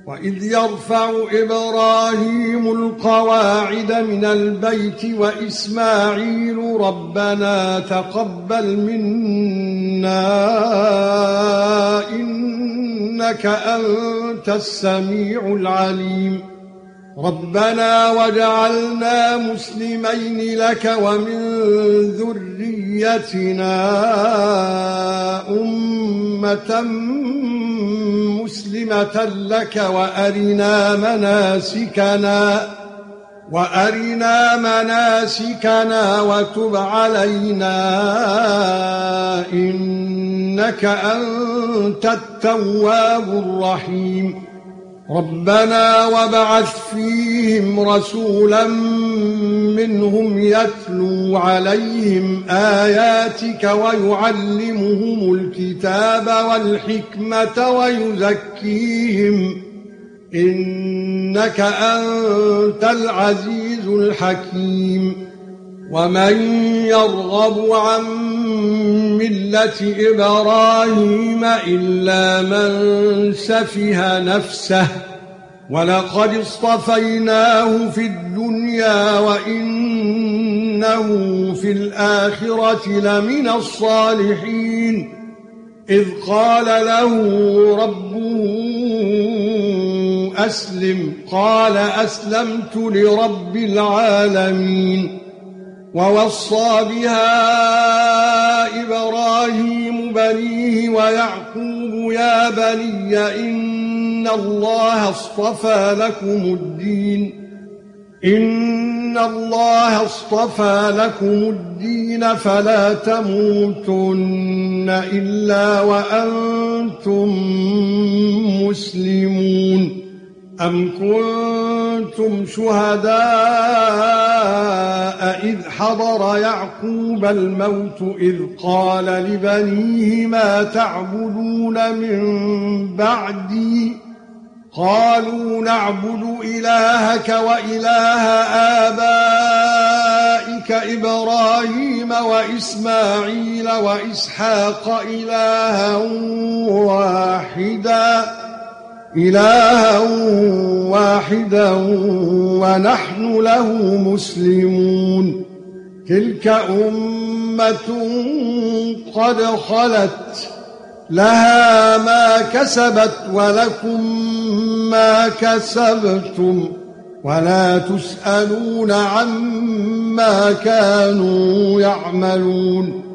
وَإِذْ يَرْفَعُ إِبْرَاهِيمُ الْقَوَاعِدَ مِنَ الْبَيْتِ وَإِسْمَاعِيلُ رَبَّنَا تَقَبَّلْ مِنَّا إِنَّكَ أَنْتَ السَّمِيعُ الْعَلِيمُ رَبَّنَا وَاجْعَلْنَا مُسْلِمَيْنِ لَكَ وَمِنْ ذُرِّيَّتِنَا أُمَّةً مُسْلِمَةً لَكَ وَأَرِنَا مَنَاسِكَنَا وَتُبْ عَلَيْنَا إِنَّكَ أَنْتَ التَّوَّابُ الرَّحِيمُ رَبَّنَا وَابْعَثْ فِيهِمْ رَسُولًا مِّنْهُمْ يَتْلُو عَلَيْهِمْ آيَاتِكَ وَيُعَلِّمُهُمُ الْكِتَابَ وَالْحِكْمَةَ وَيُزَكِّيهِمْ إِنَّكَ أَنْتَ الْعَزِيزُ الْحَكِيمُ وَمَنْ يَرْغَبُ عَنْ مِلَّةِ إِبْرَاهِيمَ إِلَّا مَنْ سَفِهَ نَفْسَهُ وَلَقَدِ اصْطَفَيْنَاهُ فِي الدُّنْيَا وَإِنَّهُ فِي الْآخِرَةِ لَمِنَ الصَّالِحِينَ إِذْ قَالَ لَهُ رَبُّهُ أَسْلِمْ قَالَ أَسْلَمْتُ لِرَبِّ الْعَالَمِينَ وَوَصَّى بِهَا إِبْرَاهِيمُ بَنِيهِ وَيَعْقُوبُ يَا بَنِيَّ إِنَّ اللَّهَ اصْطَفَى لَكُمُ الدِّينَ فَلَا تَمُوتُنَّ إِلَّا وَأَنْتُمْ مسلمون أَمْ كُنْتُمْ شُهَدَاءَ إِذْ حَضَرَ يَعْقُوبَ الْمَوْتُ إِذْ قَالَ لِبَنِيهِ مَا تَعْبُدُونَ مِنْ بَعْدِي قَالُوا نَعْبُدُ إِلَٰهَكَ وَإِلَٰهَ آبَائِكَ إِبْرَاهِيمَ وَإِسْمَاعِيلَ وَإِسْحَاقَ إِلَٰهًا واحدا ونحن له مسلمون تلك أمة قد خلت لها ما كسبت ولكم ما كسبتم ولا تسألون عما كانوا يعملون